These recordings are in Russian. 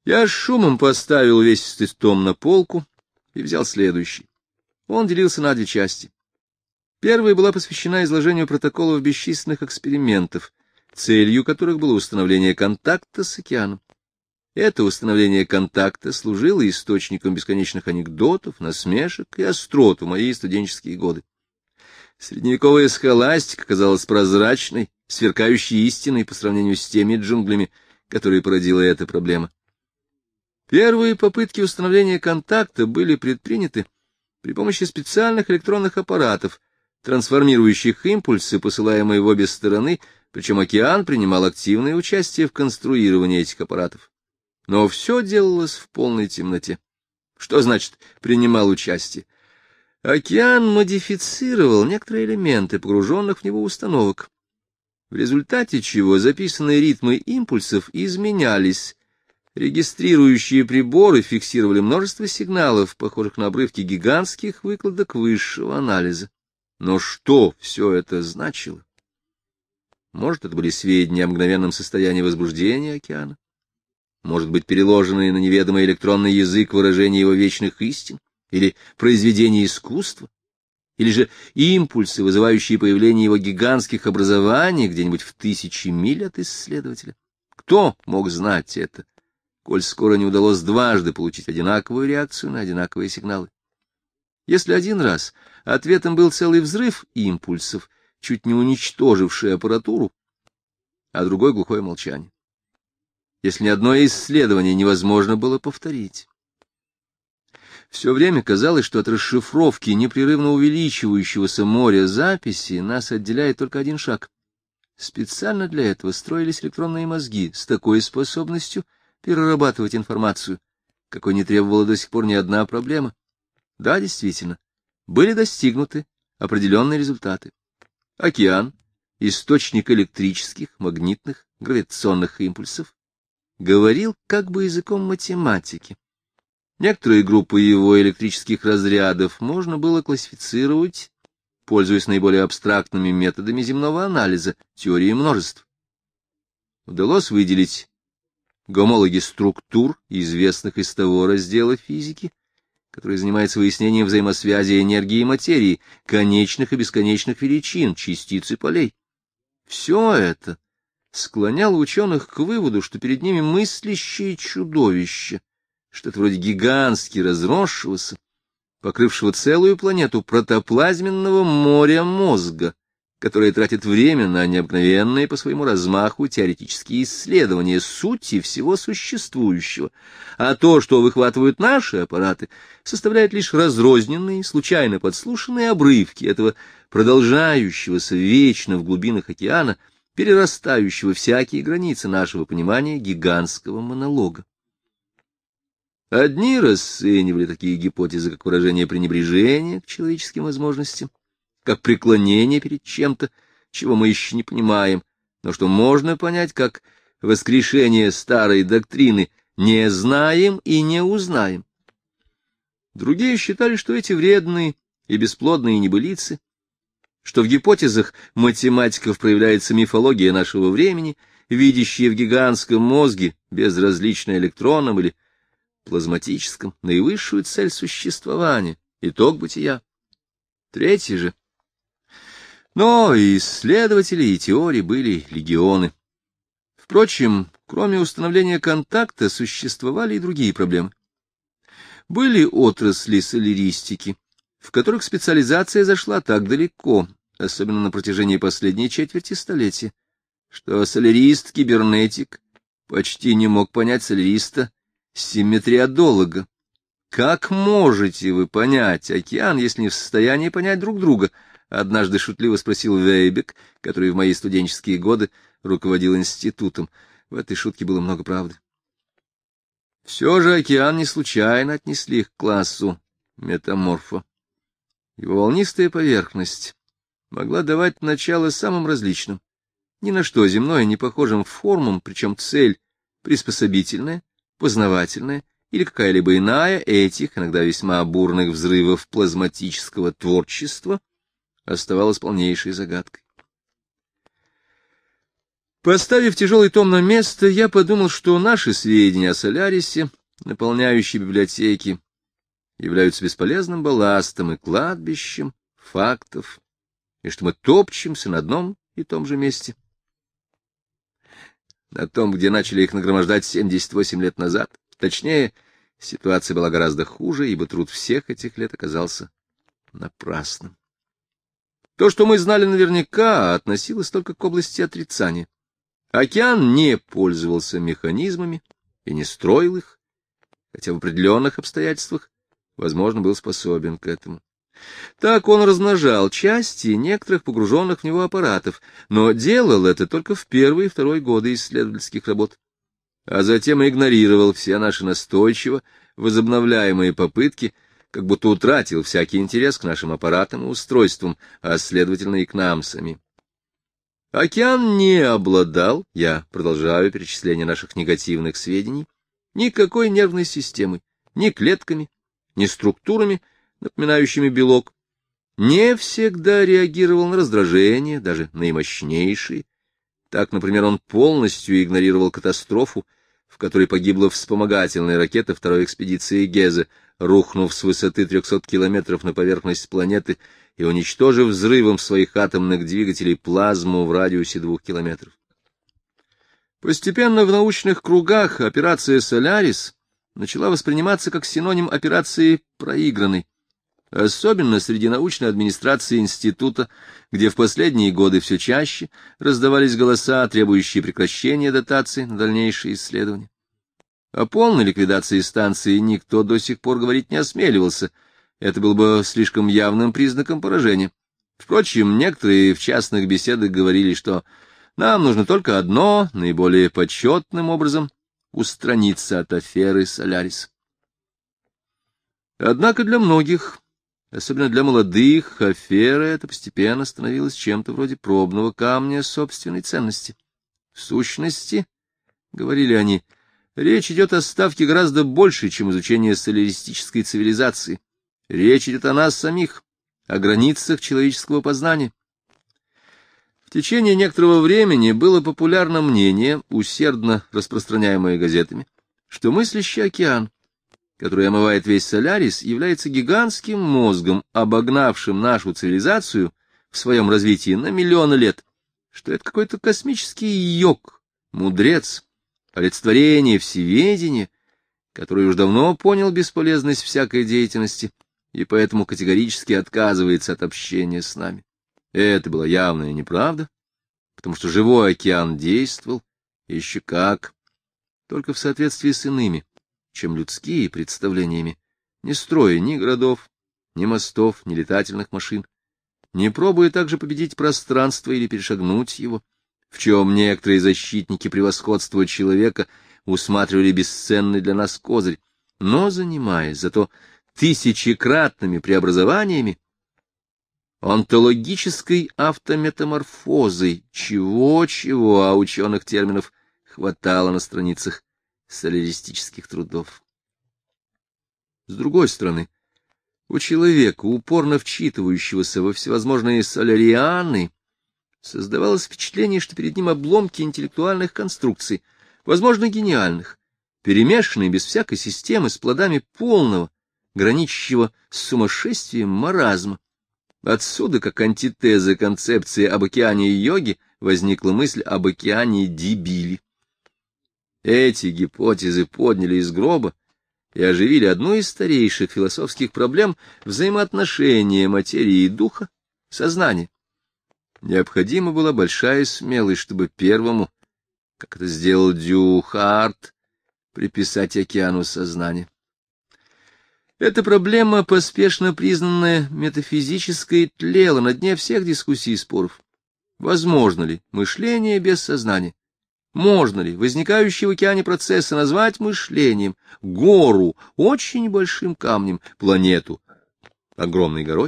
Я с шумом поставил увесистый том на полку и взял следующий. Он делился на две части. Первая была посвящена изложению протоколов бесчисленных экспериментов, целью которых было установление контакта с океаном. Это установление контакта служило источником бесконечных анекдотов, насмешек и острот в мои студенческие годы. Средневековая схоластика казалась прозрачной, сверкающей истиной по сравнению с теми джунглями, которые породила эта проблема. Первые попытки установления контакта были предприняты при помощи специальных электронных аппаратов, трансформирующих импульсы, посылаемые в обе стороны, причем океан принимал активное участие в конструировании этих аппаратов. Но все делалось в полной темноте. Что значит «принимал участие»? Океан модифицировал некоторые элементы погруженных в него установок, в результате чего записанные ритмы импульсов изменялись. Регистрирующие приборы фиксировали множество сигналов, похожих на обрывки гигантских выкладок высшего анализа. Но что все это значило? Может, это были сведения о мгновенном состоянии возбуждения океана? Может быть, переложенные на неведомый электронный язык выражения его вечных истин? Или произведения искусства? Или же импульсы, вызывающие появление его гигантских образований где-нибудь в 1000 миль от исследователя? Кто мог знать это, коль скоро не удалось дважды получить одинаковую реакцию на одинаковые сигналы? Если один раз ответом был целый взрыв импульсов, чуть не уничтоживший аппаратуру, а другой — глухое молчание. Если ни одно исследование невозможно было повторить. Все время казалось, что от расшифровки непрерывно увеличивающегося моря записей нас отделяет только один шаг. Специально для этого строились электронные мозги с такой способностью перерабатывать информацию, какой не требовала до сих пор ни одна проблема. Да, действительно, были достигнуты определенные результаты. Океан, источник электрических, магнитных, гравитационных импульсов, говорил как бы языком математики. Некоторые группы его электрических разрядов можно было классифицировать, пользуясь наиболее абстрактными методами земного анализа, теории множеств. Удалось выделить гомологи структур, известных из того раздела физики, который занимается выяснением взаимосвязи энергии и материи, конечных и бесконечных величин, частиц и полей. Все это склоняло ученых к выводу, что перед ними мыслящее чудовище, что-то вроде гигантски разросшегося, покрывшего целую планету протоплазменного моря мозга, которое тратит время на необыкновенные по своему размаху теоретические исследования сути всего существующего, а то, что выхватывают наши аппараты, составляет лишь разрозненные, случайно подслушанные обрывки этого продолжающегося вечно в глубинах океана, перерастающего всякие границы нашего понимания гигантского монолога. Одни расценивали такие гипотезы как выражение пренебрежения к человеческим возможностям, как преклонение перед чем-то, чего мы еще не понимаем, но что можно понять как воскрешение старой доктрины «не знаем и не узнаем». Другие считали, что эти вредные и бесплодные небылицы, что в гипотезах математиков проявляется мифология нашего времени, видящая в гигантском мозге, безразлично электронном или плазматическом, наивысшую цель существования, итог бытия. Третьи же. Но и исследователи, и теории были легионы. Впрочем, кроме установления контакта, существовали и другие проблемы. Были отрасли соляристики, в которых специализация зашла так далеко, особенно на протяжении последней четверти столетия, что солярист-кибернетик почти не мог понять соляриста-симметриодолога. Как можете вы понять океан, если не в состоянии понять друг друга? Однажды шутливо спросил Вейбек, который в мои студенческие годы руководил институтом. В этой шутке было много правды. Все же океан не случайно отнесли к классу метаморфа. Его волнистая поверхность могла давать начало самым различным, ни на что земное не похожим формам, причем цель приспособительная, познавательная или какая-либо иная этих, иногда весьма бурных взрывов плазматического творчества, оставалась полнейшей загадкой. Поставив тяжелый том на место, я подумал, что наши сведения о Солярисе, наполняющие библиотеки, являются бесполезным балластом и кладбищем фактов, и что мы топчемся на одном и том же месте. На том, где начали их нагромождать 78 лет назад. Точнее, ситуация была гораздо хуже, ибо труд всех этих лет оказался напрасным. То, что мы знали наверняка, относилось только к области отрицания. Океан не пользовался механизмами и не строил их, хотя в определенных обстоятельствах, возможно, был способен к этому. Так он размножал части некоторых погруженных в него аппаратов, но делал это только в первые и второй годы исследовательских работ, а затем игнорировал все наши настойчиво возобновляемые попытки, как будто утратил всякий интерес к нашим аппаратам и устройствам, а, следовательно, и к нам самим. Океан не обладал, я продолжаю перечисление наших негативных сведений, никакой нервной системой, ни клетками, ни структурами, напоминающими белок, не всегда реагировал на раздражение, даже наимощнейшие. Так, например, он полностью игнорировал катастрофу, в которой погибла вспомогательная ракета второй экспедиции Гезе, рухнув с высоты 300 километров на поверхность планеты и уничтожив взрывом своих атомных двигателей плазму в радиусе 2 километров. Постепенно в научных кругах операция «Солярис» начала восприниматься как синоним операции «проигранной», особенно среди научной администрации института, где в последние годы все чаще раздавались голоса, требующие прекращения дотаций на дальнейшие исследования. О полной ликвидации станции никто до сих пор говорить не осмеливался, это было бы слишком явным признаком поражения. Впрочем, некоторые в частных беседах говорили, что нам нужно только одно, наиболее почетным образом устраниться от аферы «Солярис». Однако для многих, особенно для молодых, афера эта постепенно становилась чем-то вроде пробного камня собственной ценности. В сущности, — говорили они, — речь идет о ставке гораздо большей, чем изучение соляристической цивилизации. Речь идет о нас самих, о границах человеческого познания. В течение некоторого времени было популярно мнение, усердно распространяемое газетами, что мыслящий океан, который омывает весь Солярис, является гигантским мозгом, обогнавшим нашу цивилизацию в своем развитии на миллионы лет, что это какой-то космический йог, мудрец, олицетворение всеведения, который уж давно понял бесполезность всякой деятельности и поэтому категорически отказывается от общения с нами. Это была явная неправда, потому что живой океан действовал, и еще как, только в соответствии с иными, чем людские представлениями, не строя ни городов, ни мостов, ни летательных машин, не пробуя также победить пространство или перешагнуть его, в чем некоторые защитники превосходства человека усматривали бесценный для нас козырь, но занимаясь зато тысячекратными преобразованиями, онтологической автометаморфозой, чего-чего, а ученых терминов хватало на страницах соляристических трудов. С другой стороны, у человека, упорно вчитывающегося во всевозможные солярианы, создавалось впечатление, что перед ним обломки интеллектуальных конструкций, возможно, гениальных, перемешанные без всякой системы с плодами полного, граничащего с сумасшествием маразма. Отсюда, как антитеза концепции об океане йоги, возникла мысль об океане дебили. Эти гипотезы подняли из гроба и оживили одну из старейших философских проблем взаимоотношения материи и духа, сознания. Необходима была большая смелость, чтобы первому, как это сделал Дюхарт, приписать океану сознания. Эта проблема, поспешно признанная метафизической, тлела на дне всех дискуссий и споров. Возможно ли мышление без сознания? Можно ли возникающие в океане процессы назвать мышлением, гору очень большим камнем, планету огромной горой?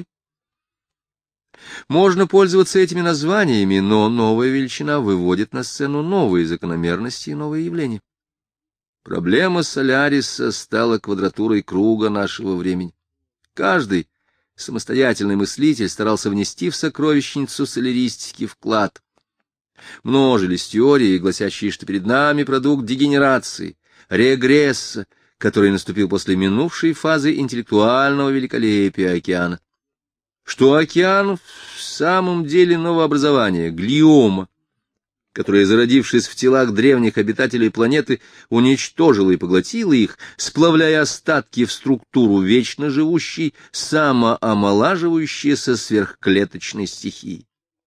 Можно пользоваться этими названиями, но новая величина выводит на сцену новые закономерности и новые явления. Проблема Соляриса стала квадратурой круга нашего времени. Каждый самостоятельный мыслитель старался внести в сокровищницу соляристики вклад. Множились теории, гласящие, что перед нами продукт дегенерации, регресса, который наступил после минувшей фазы интеллектуального великолепия океана. Что океан в самом деле новообразование, глиома, которая, зародившись в телах древних обитателей планеты, уничтожила и поглотила их, сплавляя остатки в структуру вечно живущей, самоомолаживающейся сверхклеточной стихии.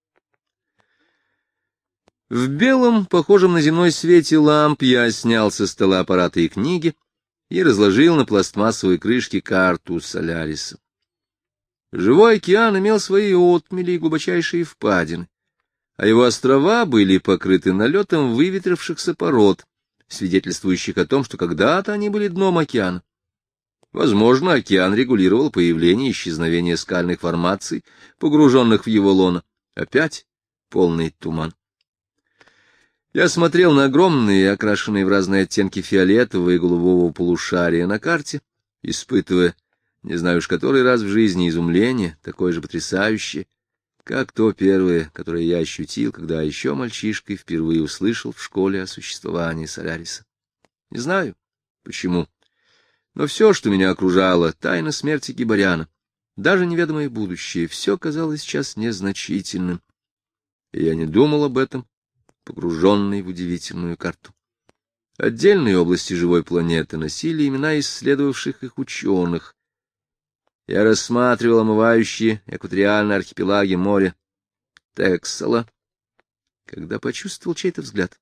В белом, похожем на земной свете ламп, я снял со стола аппараты и книги и разложил на пластмассовой крышке карту Соляриса. Живой океан имел свои отмели и глубочайшие впадины, а его острова были покрыты налетом выветрившихся пород, свидетельствующих о том, что когда-то они были дном океана. Возможно, океан регулировал появление и исчезновение скальных формаций, погруженных в его лоно. Опять полный туман. Я смотрел на огромные, окрашенные в разные оттенки фиолетового и голубого полушария на карте, испытывая, не знаю уж который раз в жизни, изумление, такое же потрясающее, как то первое, которое я ощутил, когда еще мальчишкой впервые услышал в школе о существовании Соляриса. Не знаю, почему, но все, что меня окружало, тайна смерти Гибаряна, даже неведомое будущее, все казалось сейчас незначительным, и я не думал об этом, погруженный в удивительную карту. Отдельные области живой планеты носили имена исследовавших их ученых. Я рассматривал омывающие экваториальные архипелаги моря Тексела, когда почувствовал чей-то взгляд.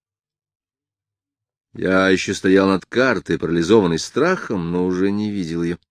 Я еще стоял над картой, парализованный страхом, но уже не видел ее.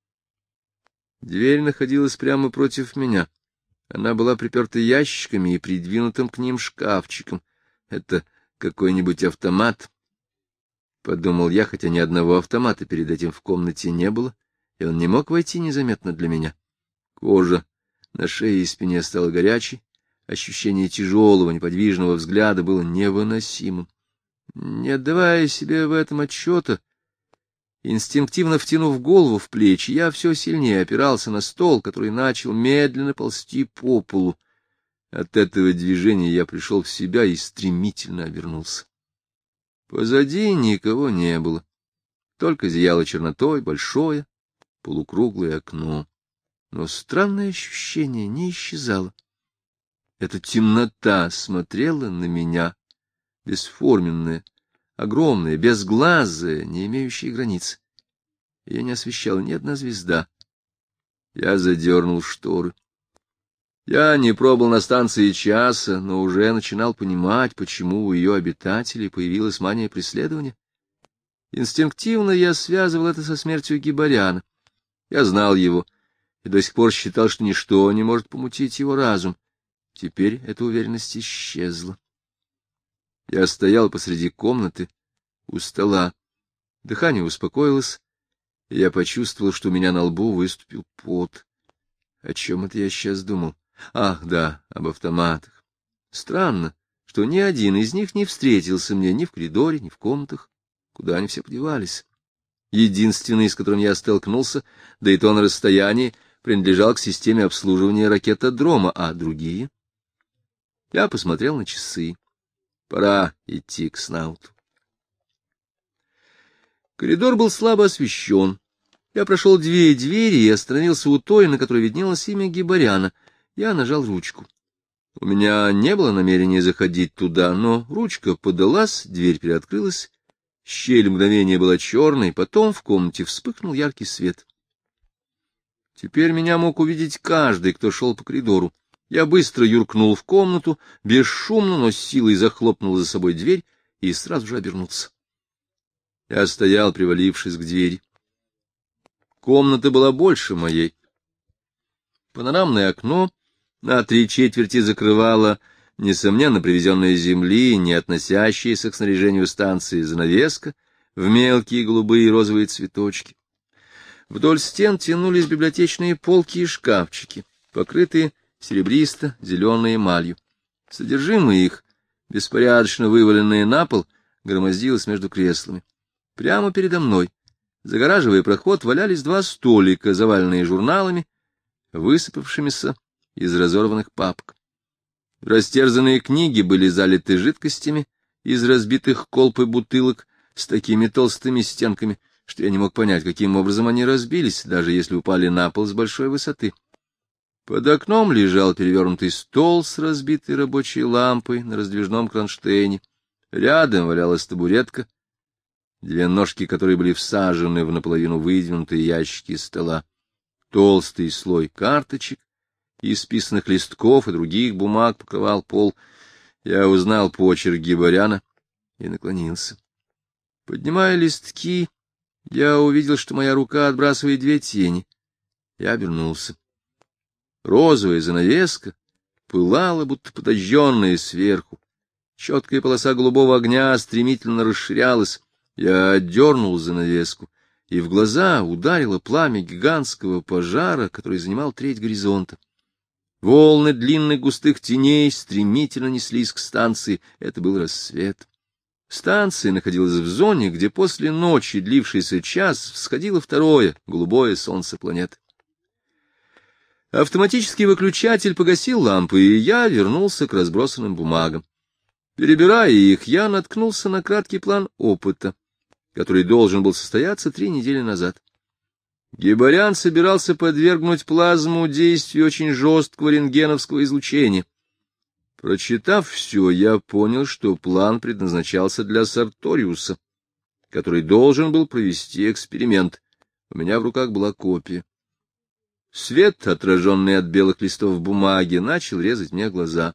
Дверь находилась прямо против меня. Она была приперта ящиками и придвинутым к ним шкафчиком. Это какой-нибудь автомат, — подумал я, хотя ни одного автомата перед этим в комнате не было, и он не мог войти незаметно для меня. Кожа на шее и спине стала горячей, ощущение тяжелого, неподвижного взгляда было невыносимым. Не отдавая себе в этом отчета, инстинктивно втянув голову в плечи, я все сильнее опирался на стол, который начал медленно ползти по полу. От этого движения я пришел в себя и стремительно обернулся. Позади никого не было, только зияло чернотой большое, полукруглое окно. Но странное ощущение не исчезало. Эта темнота смотрела на меня, бесформенная, огромная, безглазая, не имеющая границ. Ее не освещала ни одна звезда. Я задернул шторы. Я не пробыл на станции часа, но уже начинал понимать, почему у ее обитателей появилась мания преследования. Инстинктивно я связывал это со смертью Гибаряна. Я знал его и до сих пор считал, что ничто не может помутить его разум. Теперь эта уверенность исчезла. Я стоял посреди комнаты, у стола. Дыхание успокоилось, и я почувствовал, что у меня на лбу выступил пот. О чем это я сейчас думал? Ах, да, об автоматах. Странно, что ни один из них не встретился мне ни в коридоре, ни в комнатах. Куда они все подевались? Единственный, с которым я столкнулся, да и то на расстоянии, принадлежал к системе обслуживания ракетодрома, а другие? Я посмотрел на часы. Пора идти к Снауту. Коридор был слабо освещен. Я прошел 2 двери и остановился у той, на которой виднелось имя Гибаряна. Я нажал ручку. У меня не было намерения заходить туда, но ручка подалась, дверь приоткрылась. Щель мгновения была черной, потом в комнате вспыхнул яркий свет. Теперь меня мог увидеть каждый, кто шел по коридору. Я быстро юркнул в комнату, бесшумно, но с силой захлопнул за собой дверь и сразу же обернулся. Я стоял, привалившись к двери. Комната была больше моей. Панорамное окно на 3/4 закрывало, несомненно, привезенная с земли, не относящаяся к снаряжению станции, занавеска в мелкие голубые и розовые цветочки. Вдоль стен тянулись библиотечные полки и шкафчики, покрытые серебристо-зеленой эмалью. Содержимое их, беспорядочно вываленное на пол, громоздилось между креслами. Прямо передо мной, загораживая проход, валялись 2 столика, заваленные журналами, высыпавшимися из разорванных папок. Растерзанные книги были залиты жидкостями из разбитых колб и бутылок с такими толстыми стенками, что я не мог понять, каким образом они разбились, даже если упали на пол с большой высоты. Под окном лежал перевернутый стол с разбитой рабочей лампой на раздвижном кронштейне. Рядом валялась табуретка, две ножки которой были всажены в наполовину выдвинутые ящики стола. Толстый слой карточек, исписанных листков и других бумаг покрывал пол. Я узнал почерк Гибаряна и наклонился. Поднимая листки, я увидел, что моя рука отбрасывает две тени. Я обернулся. Розовая занавеска пылала, будто подожженная сверху. Четкая полоса голубого огня стремительно расширялась. Я отдернул занавеску, и в глаза ударило пламя гигантского пожара, который занимал треть горизонта. Волны длинных густых теней стремительно неслись к станции. Это был рассвет. Станция находилась в зоне, где после ночи, длившейся час, всходило второе, голубое солнце планеты. Автоматический выключатель погасил лампы, и я вернулся к разбросанным бумагам. Перебирая их, я наткнулся на краткий план опыта, который должен был состояться 3 недели назад. Гибарян собирался подвергнуть плазму действию очень жесткого рентгеновского излучения. Прочитав все, я понял, что план предназначался для Сарториуса, который должен был провести эксперимент. У меня в руках была копия. Свет, отраженный от белых листов бумаги, начал резать мне глаза.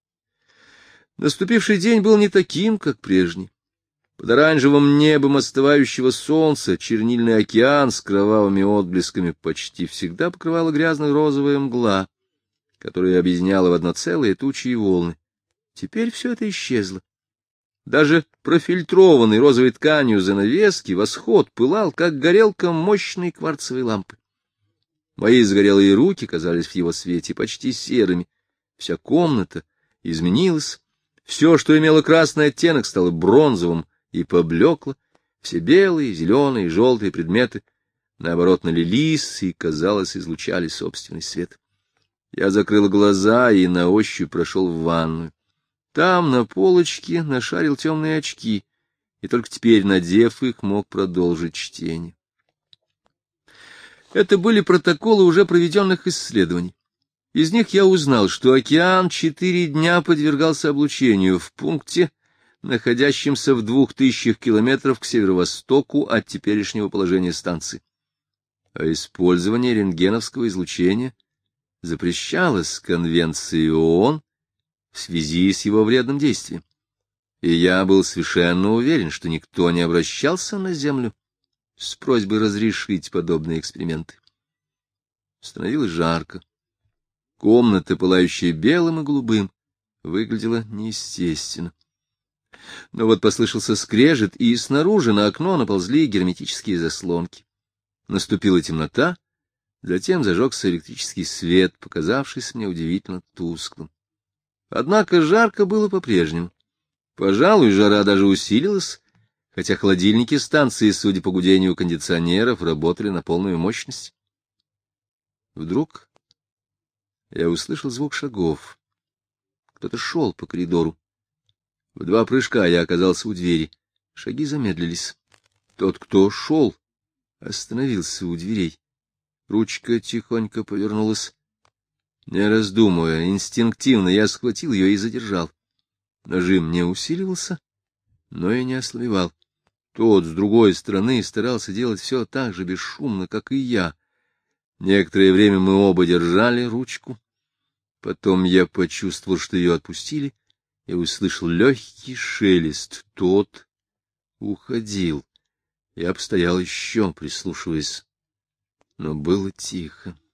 Наступивший день был не таким, как прежний. Под оранжевым небом остывающего солнца чернильный океан с кровавыми отблесками почти всегда покрывала грязно-розовая мгла, которая объединяла в одно целое тучи и волны. Теперь все это исчезло. Даже профильтрованный розовой тканью занавески восход пылал, как горелка мощной кварцевой лампы. Мои загорелые руки казались в его свете почти серыми. Вся комната изменилась. Все, что имело красный оттенок, стало бронзовым и поблекло. Все белые, зеленые, желтые предметы, наоборот, налились и, казалось, излучали собственный свет. Я закрыл глаза и на ощупь прошел в ванную. Там, на полочке, нашарил темные очки, и только теперь, надев их, мог продолжить чтение. Это были протоколы уже проведенных исследований. Из них я узнал, что океан 4 дня подвергался облучению в пункте, находящемся в 2000 километров к северо-востоку от теперешнего положения станции. А использование рентгеновского излучения запрещалось Конвенцией ООН в связи с его вредным действием. И я был совершенно уверен, что никто не обращался на Землю с просьбой разрешить подобные эксперименты. Становилось жарко. Комната, пылающая белым и голубым, выглядела неестественно. Но вот послышался скрежет, и снаружи на окно наползли герметические заслонки. Наступила темнота, затем зажегся электрический свет, показавшийся мне удивительно тусклым. Однако жарко было по-прежнему. Пожалуй, жара даже усилилась, хотя холодильники станции, судя по гудению кондиционеров, работали на полную мощность. Вдруг я услышал звук шагов. Кто-то шел по коридору. В 2 прыжка я оказался у двери. Шаги замедлились. Тот, кто шел, остановился у дверей. Ручка тихонько повернулась. Не раздумывая, инстинктивно я схватил ее и задержал. Нажим не усиливался, но и не ослабевал. Тот, с другой стороны, старался делать все так же бесшумно, как и я. Некоторое время мы оба держали ручку. Потом я почувствовал, что ее отпустили, и услышал легкий шелест. Тот уходил. Я постоял еще, прислушиваясь, но было тихо.